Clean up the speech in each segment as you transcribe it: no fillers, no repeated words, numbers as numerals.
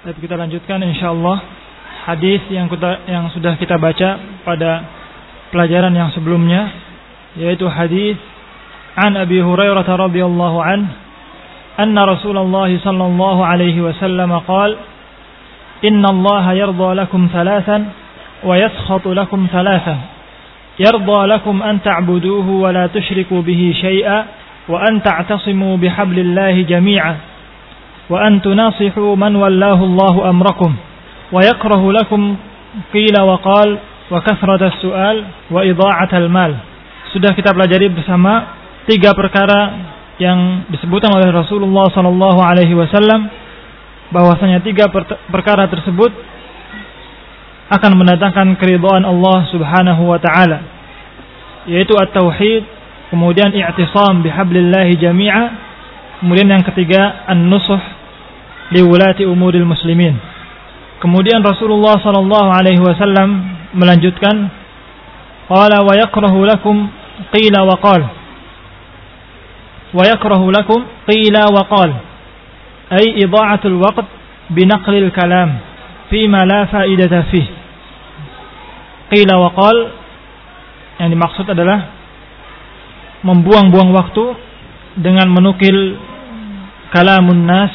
Tapi kita lanjutkan insyaallah hadis yang sudah kita baca pada pelajaran yang sebelumnya, yaitu hadis an Abi Hurairah radhiyallahu anhu anna Rasulullah sallallahu alaihi wasallam qala inna Allah yarda lakum thalathan wa yaskhatu lakum thalathan yarda lakum an ta'buduhu wa la tushriku bihi shay'a wa an ta'tasimu bihablillahi jami'a wa an tunasihu man wallahu Allahu amrakum wa yakrahu lakum qila wa qal wa kathrata as-su'al wa idha'atal mal. Sudah kita pelajari bersama 3 perkara yang disebutkan oleh Rasulullah sallallahu alaihi wasallam, bahwasanya 3 perkara tersebut akan mendatangkan keridhaan Allah Subhanahu wa taala, yaitu at-tauhid, kemudian i'tisam bihablillahi jami'a, kemudian yang ketiga an-nusuh liwulati umuril muslimin. Kemudian Rasulullah sallallahu alaihi wasallam melanjutkan, qala wa yakrahu lakum qila wa qala wa yakrahu lakum qila wa qala ay idha'atul waqt binaqlil kalam fima la fa'idata fihi. Qila wa qala yang dimaksud adalah membuang-buang waktu dengan menukil kalamun nas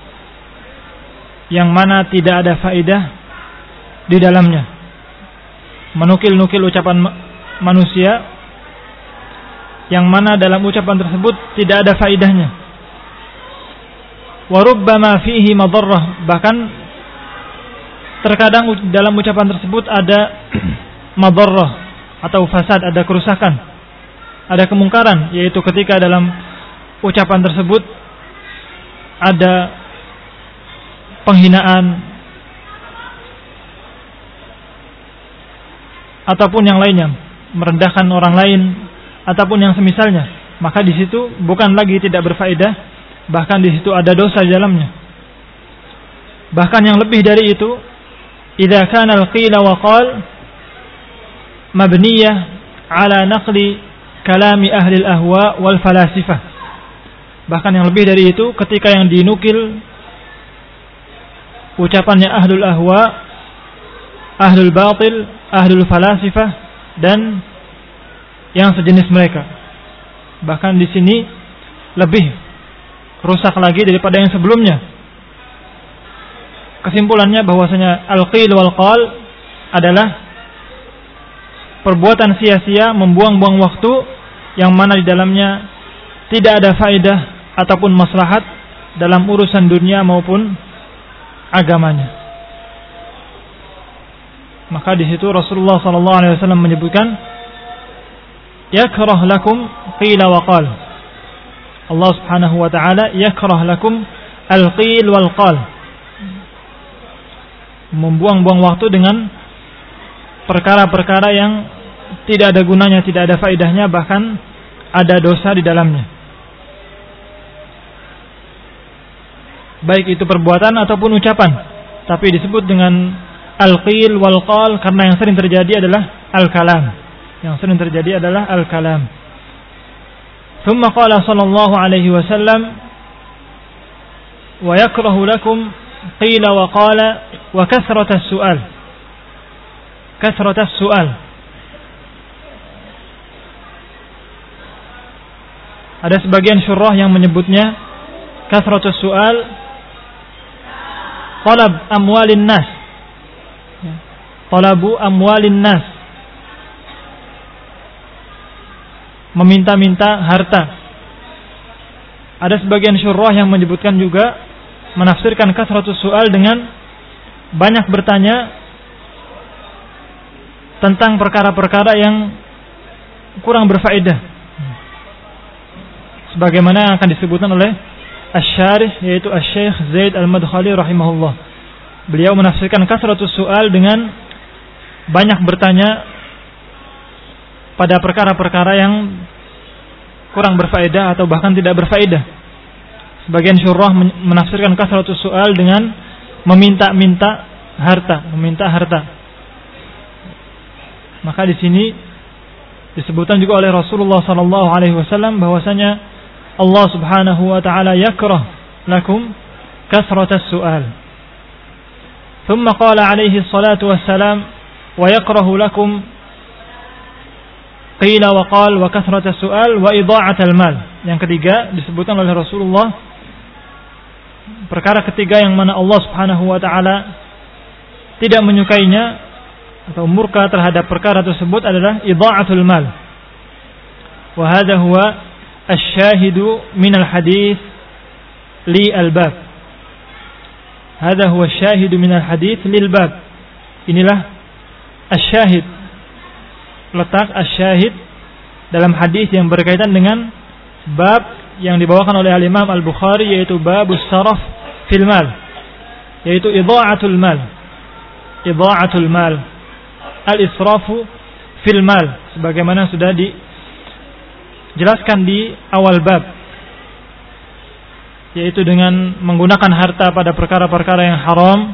yang mana tidak ada faedah di dalamnya, menukil-nukil ucapan manusia yang mana dalam ucapan tersebut tidak ada faedahnya. Wa rubbama fihi madarrah, bahkan terkadang dalam ucapan tersebut ada madarrah atau fasad, ada kerusakan, ada kemungkaran, yaitu ketika dalam ucapan tersebut ada penghinaan ataupun yang lainnya, merendahkan orang lain ataupun yang semisalnya, maka di situ bukan lagi tidak berfaedah, bahkan di situ ada dosa di dalamnya. Bahkan yang lebih dari itu, idza kana al-qila wa qal mabniyah ala naqli kalami ahli al-ahwa wal falasifah. Bahkan yang lebih dari itu, ketika yang dinukil ucapannya ahlul ahwa, ahlul batil, ahlul falasifah dan yang sejenis mereka. Bahkan di sini lebih rusak lagi daripada yang sebelumnya. Kesimpulannya bahwasanya al-qil wal qal adalah perbuatan sia-sia, membuang-buang waktu yang mana di dalamnya tidak ada faedah ataupun maslahat dalam urusan dunia maupun agamanya. Maka di situ Rasulullah sallallahu alaihi wasallam menyebutkan yakrah lakum qila wa qal. Allah Subhanahu wa taala yakrah lakum al-qil wal qal, membuang-buang waktu dengan perkara-perkara yang tidak ada gunanya, tidak ada faedahnya, bahkan ada dosa di dalamnya. Baik itu perbuatan ataupun ucapan, tapi disebut dengan al-qil wal qal karena yang sering terjadi adalah al-kalam. Yang sering terjadi adalah al-kalam. Thumma qala sallallahu alaihi wasallam wa yakrahu lakum qila wa qala wa kathrata as-su'al. Kathrata as-su'al. Ada sebagian syurah yang menyebutnya kathratu as-su'al talab amwalin nas, talabu amwalin nas, meminta-minta harta. Ada sebagian syurah yang menyebutkan juga, menafsirkan kasratus su'al dengan banyak bertanya tentang perkara-perkara yang kurang berfaedah, sebagaimana yang akan disebutkan oleh Asy-Syarih, yaitu Asy-Syaikh Zaid Al-Madkhali rahimahullah. Beliau menafsirkan kasratus su'al dengan banyak bertanya pada perkara-perkara yang kurang berfaedah atau bahkan tidak berfaedah. Sebagian syurah menafsirkan kasratus su'al dengan meminta-minta harta. Maka di sini disebutkan juga oleh Rasulullah sallallahu alaihi wasallam bahwasanya Allah Subhanahu wa taala yakrah lakum kasratas su'al. Thumma qala alaihi salatu wassalam wa yakrahu lakum qila wa qal wa kathrata su'al wa idha'atal mal. Yang ketiga disebutkan oleh Rasulullah, perkara ketiga yang mana Allah Subhanahu wa taala tidak menyukainya atau murka terhadap perkara tersebut adalah idha'atul mal. Wa hadha huwa asy-syahidu min al-hadits li al-bab. Hadha huwa asy-syahidu min al-hadits lil bab. Inilah asy-syahid, letak asy-syahid dalam hadis yang berkaitan dengan bab yang dibawakan oleh al-Imam Al-Bukhari, yaitu babus saraf fil mal, yaitu idha'atul mal. Idha'atul mal, al-israfu fil mal, sebagaimana sudah dijelaskan di awal bab, yaitu dengan menggunakan harta pada perkara-perkara yang haram,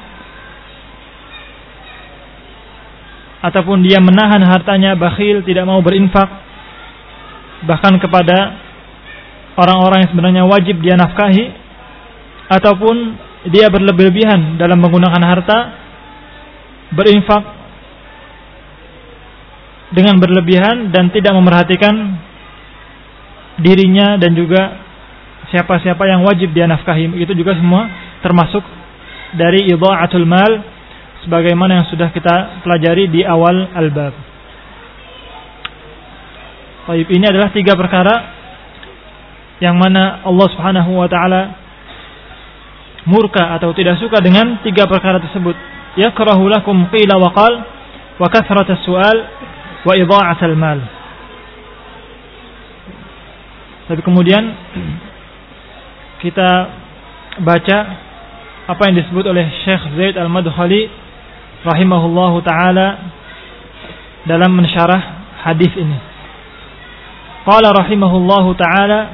ataupun dia menahan hartanya, bakhil, tidak mau berinfak bahkan kepada orang-orang yang sebenarnya wajib dia nafkahi, ataupun dia berlebih-lebihan dalam menggunakan harta, berinfak dengan berlebihan dan tidak memerhatikan dirinya dan juga siapa-siapa yang wajib dia nafkahi. Itu juga semua termasuk dari idha'atul mal, sebagaimana yang sudah kita pelajari di awal al-bab. Baik, ini adalah 3 perkara yang mana Allah Subhanahu wa taala murka atau tidak suka dengan 3 perkara tersebut. Yakrahu lakum qila wa qal wa kathratas su'al wa idha'atal mal. Tapi kemudian kita baca apa yang disebut oleh Syekh Zaid Al-Madkhali rahimahullahu taala dalam mensyarah hadis ini. Qala rahimahullahu taala,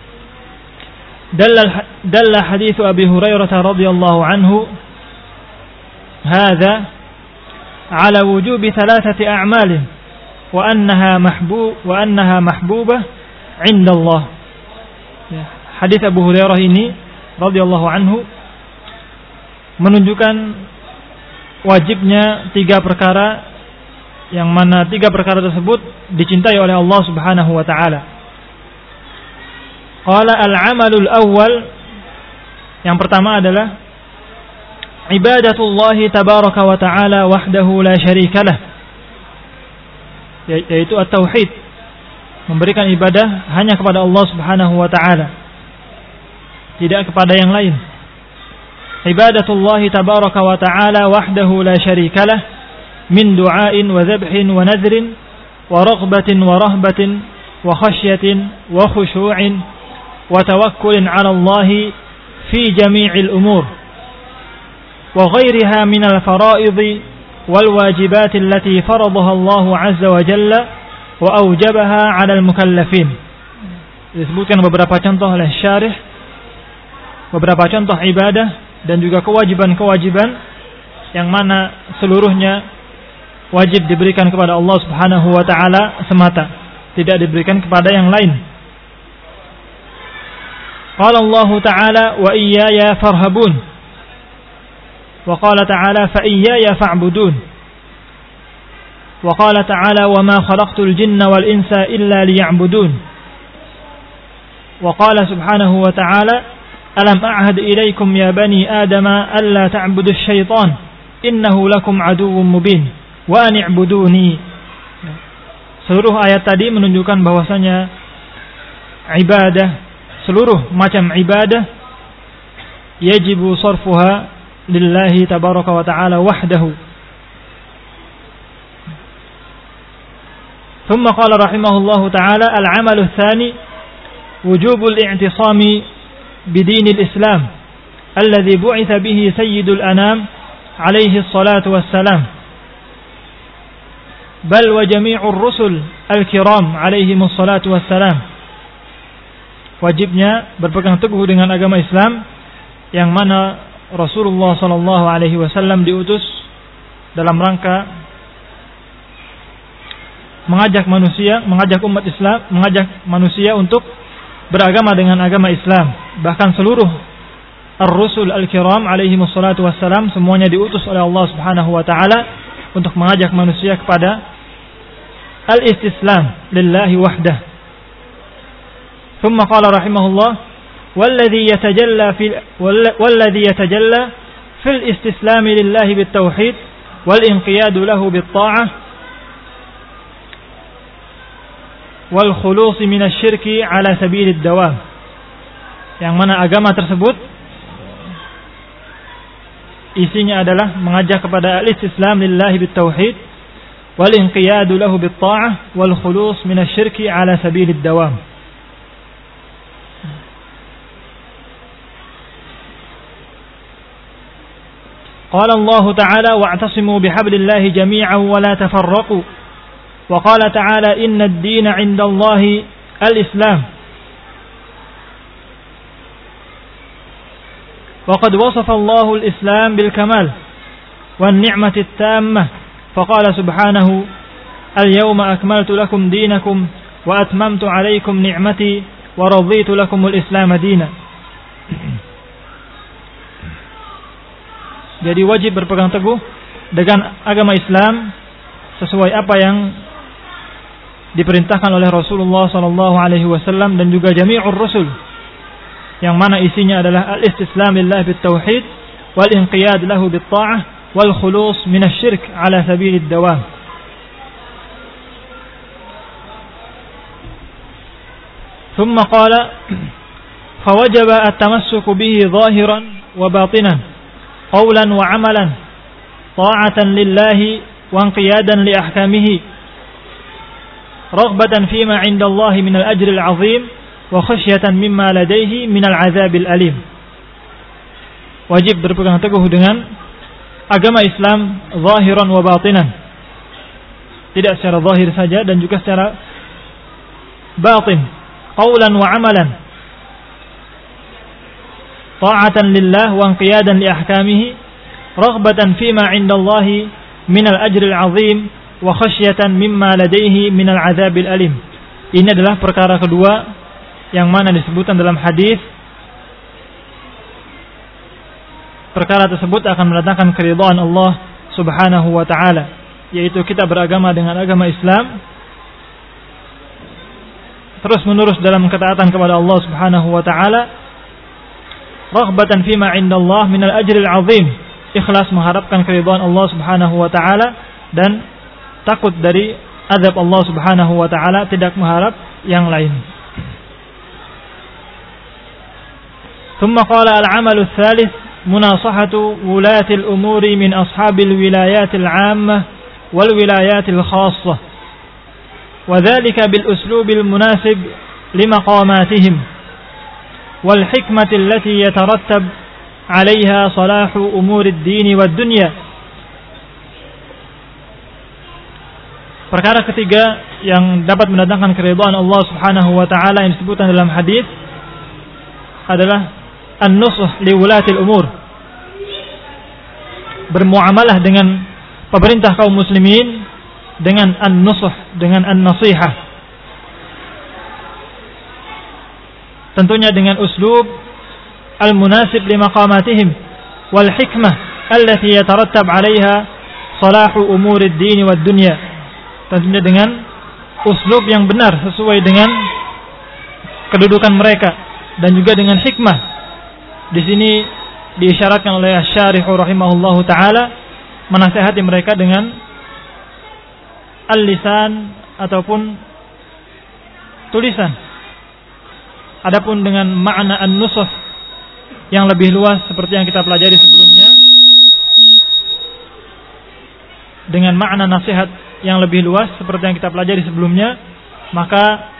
dalla hadits Abi Hurairah radhiyallahu anhu hadza ala wujubi 3 a'mal wa annaha mahbubah 'inda Allah. Hadis Abu Hurairah ini radhiyallahu anhu menunjukkan wajibnya 3 perkara, yang mana 3 perkara tersebut dicintai oleh Allah Subhanahu wa taala. Qala al-'amalul awwal, yang pertama adalah ibadatullah tabaraka wa taala wahdahu la syarikalah, yaitu at-tauhid, memberikan ibadah hanya kepada Allah Subhanahu wa taala, tidak kepada yang lain. Ibadatullah tabaraka wa ta'ala wahdahu la syarikalah min du'ain wa dhabhin wa nadhrin wa raghbatin wa rahbatin wa khasyatin wa khushu'in wa tawakkulin 'ala Allah fi jami'il umur wa ghairiha min al-fara'id wal wajibat allati faradaha Allah 'azza wa jalla wa awjabaha 'ala al-mukallafin. Disebutkan beberapa contoh oleh syarih, beberapa contoh ibadah dan juga kewajiban-kewajiban yang mana seluruhnya wajib diberikan kepada Allah Subhanahu wa taala semata, tidak diberikan kepada yang lain. Qala Allah taala wa iyaya farhabun, wa qala taala fa iyaya fa'budun, wa qala taala wa ma khalaqtul jinna wal insa illa liya'budun, wa qala subhanahu wa taala alam a'had ilaikum ya bani adama alla ta'budu syaitan innahu lakum aduwwum mubin wa an i'buduni. Seluruh ayat tadi menunjukkan bahwasanya ibadah, seluruh macam ibadah yajibu sarfuha lillahi tabaraka wa ta'ala wahdahu. Thumma qala rahimahullahu ta'ala al-'amalu tsani wujubul i'tisami بدين الإسلام الذي بعث به سيد الأنام عليه الصلاة والسلام بل وجميع الرسل الكرام عليهم الصلاة والسلام. Wajibnya berpegang teguh dengan agama Islam yang mana Rasulullah sallallahu alaihi wasallam diutus dalam rangka mengajak umat Islam, mengajak manusia untuk beragama dengan agama Islam. Bahkan seluruh ar-rusul al-kiram alaihi wassalatu wassalam, semuanya diutus oleh Allah Subhanahu wa taala untuk mengajak manusia kepada al-istislam lillahi wahdah. Thumma qala rahimahullah, walladhi yatajalla fil istislam lillahi bit-tauhid wal inqiyad lahu bit-ta'ah wal khulus min asy-syirki ala sabilid dawam. Yang mana agama tersebut isinya adalah mengajak kepada al-istislam lillahi bit-tauhid wal inqiyad lahu bit-ta'ah wal khulus min asy-syirki ala sabilid dawam. قال الله تعالى واعتصموا بحبل الله جميعا ولا تفرقوا وقال تعالى إن الدين عند الله الإسلام وقد وصف الله الإسلام بالكمال والنعمة التامة فقال سبحانه اليوم أكملت لكم دينكم وأتممت عليكم نعمتي ورضيت لكم الإسلام دينا. Jadi wajib berpegang teguh dengan agama Islam sesuai apa yang diperintahkan oleh Rasulullah SAW dan juga jami'ur rusul, yang mana isinya adalah al-istislam lillahi bit-tauhid wal inqiyad lahu bit-ta'ah wal khulus min asy-syirk ala sabilid dawam. Thumma qala fawajaba at-tamassuk bihi zahiran wa batinan qawlan wa amalan ta'atan lillahi wa inqiyadan li ahkamihi raghbatan fima 'inda Allah min al-ajri al-'azim wa khasyatan mimma ladayhi min al-'adzab al-alim. Wajib berpegang teguh dengan agama Islam zahiran wa batinan, tidak secara zahir saja dan juga secara batin, qawlan wa amalan ta'atan lillah wa inqiyadan li ahkamihi raghbatan fima 'inda Allah min al-ajri al-'azim wa khasyatan mimma ladayhi min al-'adzab al-alim. Ini adalah perkara kedua yang mana disebutkan dalam hadis. Perkara tersebut akan mendatangkan keridhaan Allah Subhanahu wa taala, yaitu kita beragama dengan agama Islam, terus menerus dalam ketaatan kepada Allah Subhanahu wa taala, raghbatan fima 'inda Allah min al-ajri al-'azim, ikhlas mengharapkan keridhaan Allah Subhanahu wa taala dan takut dari azab Allah Subhanahu wa taala, tidak mengharap yang lain. Thumma qala al-'amalu ats-tsalits munasahatu wulati al-umuri min ashabil wilayat al-'ammah wal wilayat al-khassah wa dzalika bil uslubil munasib limaqamatihim والحكمة التي يترتب عليها صلاح أمور الدين والدنيا. Perkara ketiga yang dapat mendatangkan keridhaan Allah Subhanahu wa taala yang disebutkan dalam hadis adalah an-nusuh li wulatil umur. Bermuamalah dengan pemerintah kaum muslimin dengan an-nusuh, dengan an-nasihah. Tentunya dengan uslub al-munasib li maqamatihim wal hikmah allati yatarattab 'alaiha salahu umurid din wad dunya. Tentunya dengan uslub yang benar sesuai dengan kedudukan mereka dan juga dengan hikmah. Di sini diisyaratkan oleh Asy-Syarih rahimahullahu taala menasihati mereka dengan al-lisan ataupun tulisan. Adapun dengan makna an-nusuh yang lebih luas seperti yang kita pelajari sebelumnya, dengan makna nasihat yang lebih luas seperti yang kita pelajari sebelumnya, maka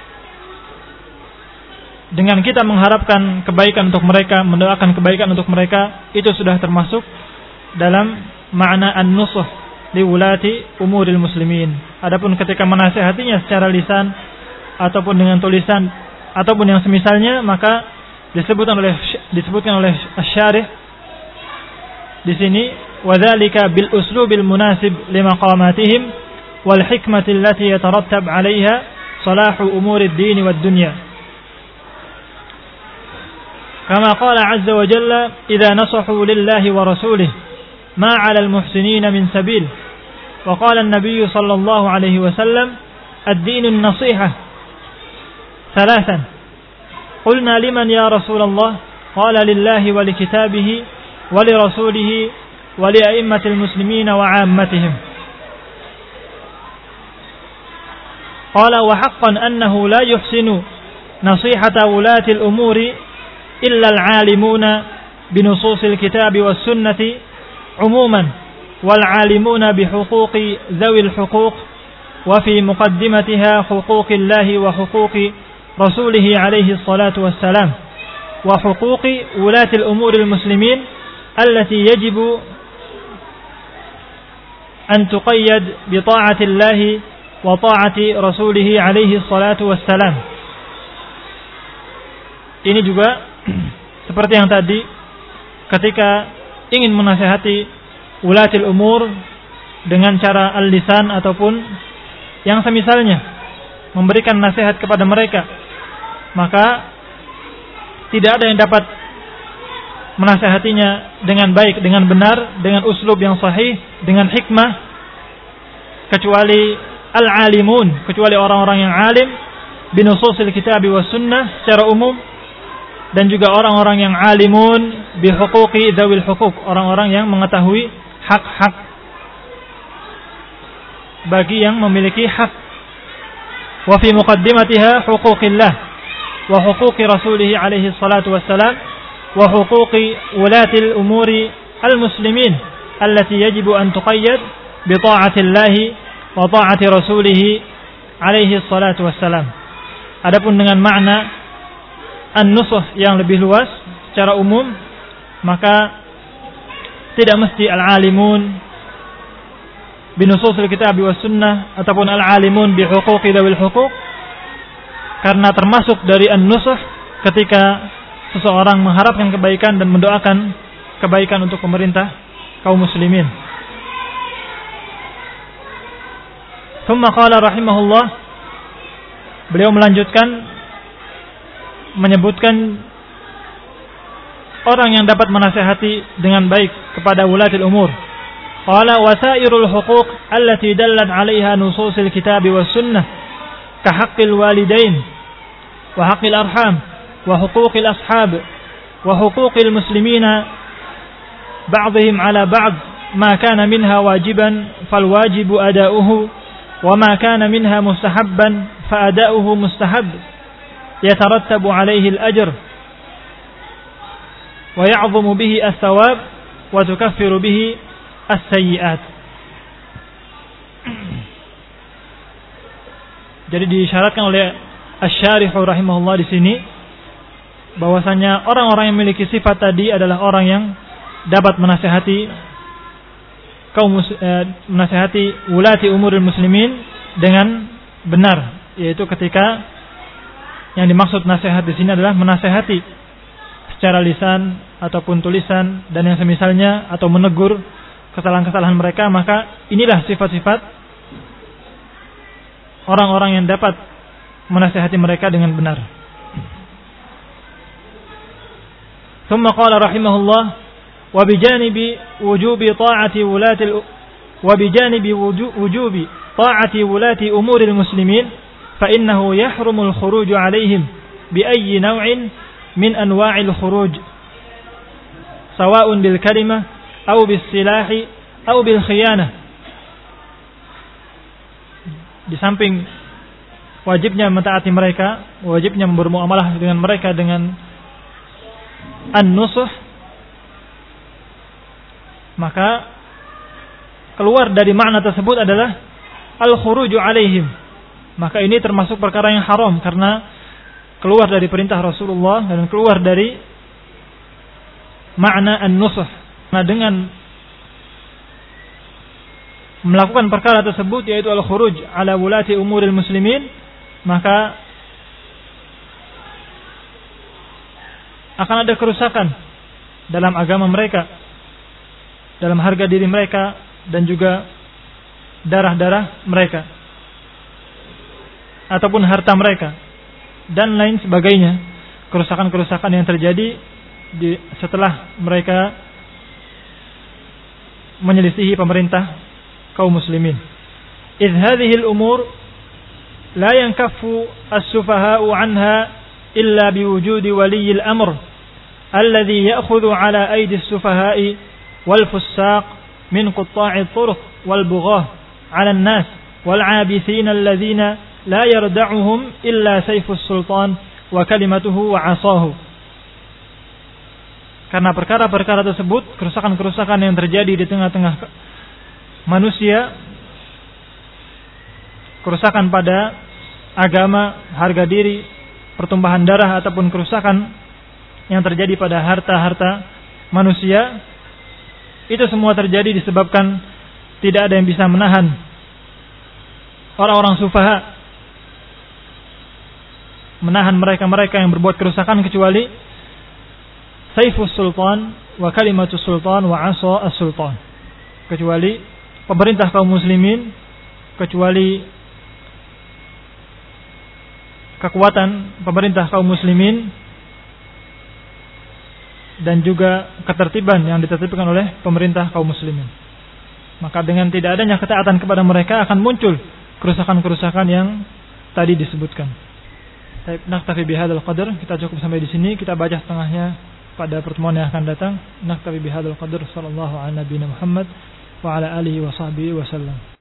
dengan kita mengharapkan kebaikan untuk mereka, mendoakan kebaikan untuk mereka, itu sudah termasuk dalam makna an-nusuh li wulati umuril muslimin. Adapun ketika menasihatinya secara lisan ataupun dengan tulisan ataupun yang semisalnya, maka disebutkan oleh Asy-Syarih di sini wadzalika bil uslubil munasib limaqamatihim wal hikmati allati yatarattab 'alaiha salahu umurid din wad dunya. Kama qala azza wa jalla, idza nasahu lillahi wa rasulih ma 'ala al-muhsinin min sabil. Wa qala an-nabiy sallallahu alaihi wasallam, ad-din an-nasihah. Thalathan. Qulna liman ya Rasulullah? Qala lillahi wa likitabihi wa lirasulihi wa li a'immatil muslimin wa 'ammatihim. قال وحقا أنه لا يحسن نصيحة ولاة الأمور إلا العالمون بنصوص الكتاب والسنة عموما والعالمون بحقوق ذوي الحقوق وفي مقدمتها حقوق الله وحقوق رسوله عليه الصلاة والسلام وحقوق ولاة الأمور المسلمين التي يجب أن تقيد بطاعة الله wa ta'ati rasulih alaihi salatu wassalam. Ini juga seperti yang tadi, ketika ingin menasihati ulatil umur dengan cara al-lisan ataupun yang semisalnya, memberikan nasihat kepada mereka, maka tidak ada yang dapat menasihatinya dengan baik, dengan benar, dengan uslub yang sahih, dengan hikmah, kecuali al-alimun, kecuali orang-orang yang alim binususil kitab wa sunnah secara umum, dan juga orang-orang yang alimun bihuquqi dzawil huquq, orang-orang yang mengetahui hak-hak bagi yang memiliki hak. Wa fi muqaddimatiha huquqillah wa huquqi rasulih alaihi salatu wassalam wa huquqi ulatil umuri al-muslimin allati yajibu an tuqayyad bi ta'atillahi wa ta'ati rasulih alaihi salatu wassalam. Adapun dengan makna an-nusuh yang lebih luas secara umum, maka tidak mesti al-alimun binususil kitab wa sunnah ataupun al-alimun bi huquqi dzawil huquq, karena termasuk dari an-nusuh ketika seseorang mengharapkan kebaikan dan mendoakan kebaikan untuk pemerintah kaum muslimin. Thumma qala rahimahullah, beliau melanjutkan menyebutkan orang yang dapat menasihati dengan baik kepada wulatil umur. Qala wasairul huquq allati dallat 'alaiha nususil kitab was sunnah ka haqqil walidain wa haqqil arham wa huquqil ashab wa huquqil muslimina ba'dihim 'ala ba'd ma kana minha wajiban fal wajibu ada'uhu وما كان منها مستحبا فأداؤه مستحب يترتب عليه الأجر ويعظم به الثواب وتكفر به السيئات. Jadi disyaratkan oleh Asy-Syarih rahimahullah di sini bahwasanya orang-orang yang memiliki sifat tadi adalah orang yang dapat menasihati menasihati wulati umuril muslimin dengan benar, yaitu ketika yang dimaksud nasihat di sini adalah menasihati secara lisan ataupun tulisan dan yang semisalnya, atau menegur kesalahan-kesalahan mereka, maka inilah sifat-sifat orang-orang yang dapat menasihati mereka dengan benar. Tsumma qala rahimahullah وبجانب وجوب طاعة ولاة أمور المسلمين فإنه يحرم الخروج عليهم بأي نوع من أنواع الخروج سواء بالكلمة أو بالسلاح أو بالخيانة. Di samping wajibnya mentaati mereka, wajibnya bermuamalah dengan mereka dengan an-nusuh, maka keluar dari makna tersebut adalah al-khuruju alaihim. Maka ini termasuk perkara yang haram, karena keluar dari perintah Rasulullah dan keluar dari makna an-nusuh. Nah, dengan melakukan perkara tersebut, yaitu al-khuruj ala wulati umuril muslimin, maka akan ada kerusakan dalam agama mereka, dalam harga diri mereka, dan juga darah-darah mereka ataupun harta mereka dan lain sebagainya. Kerusakan-kerusakan yang terjadi setelah mereka menyelisihi pemerintah kaum muslimin. إذ هذه الأمور لا ينكف السفهاء عنها إلا بوجود ولي الأمر الذي يأخذ على أيدي السفهاء والفساق من قطاع الطرق والبغاة على الناس والعابثين الذين لا يردعهم إلا سيف السلطان وكلمته وعصاه. Karena perkara-perkara tersebut, kerusakan-kerusakan yang terjadi di tengah-tengah manusia, kerusakan pada agama, harga diri, pertumpahan darah, ataupun kerusakan yang terjadi pada harta-harta manusia, itu semua terjadi disebabkan tidak ada yang bisa menahan orang-orang sufaha, menahan mereka-mereka yang berbuat kerusakan, kecuali Saifus Sultan wa Kalimatus Sultan wa Asa As-Sultan, kecuali pemerintah kaum muslimin, kecuali kekuatan pemerintah kaum muslimin, dan juga ketertiban yang ditertibkan oleh pemerintah kaum muslimin. Maka dengan tidak adanya ketaatan kepada mereka akan muncul kerusakan-kerusakan yang tadi disebutkan. Naktafi bihadzal qadar, kita cukup sampai di sini, kita baca setengahnya pada pertemuan yang akan datang. Naktafi bihadzal qadar, sallallahu ala nabiyina Muhammad wa ala alihi wa sahbihi wasallam.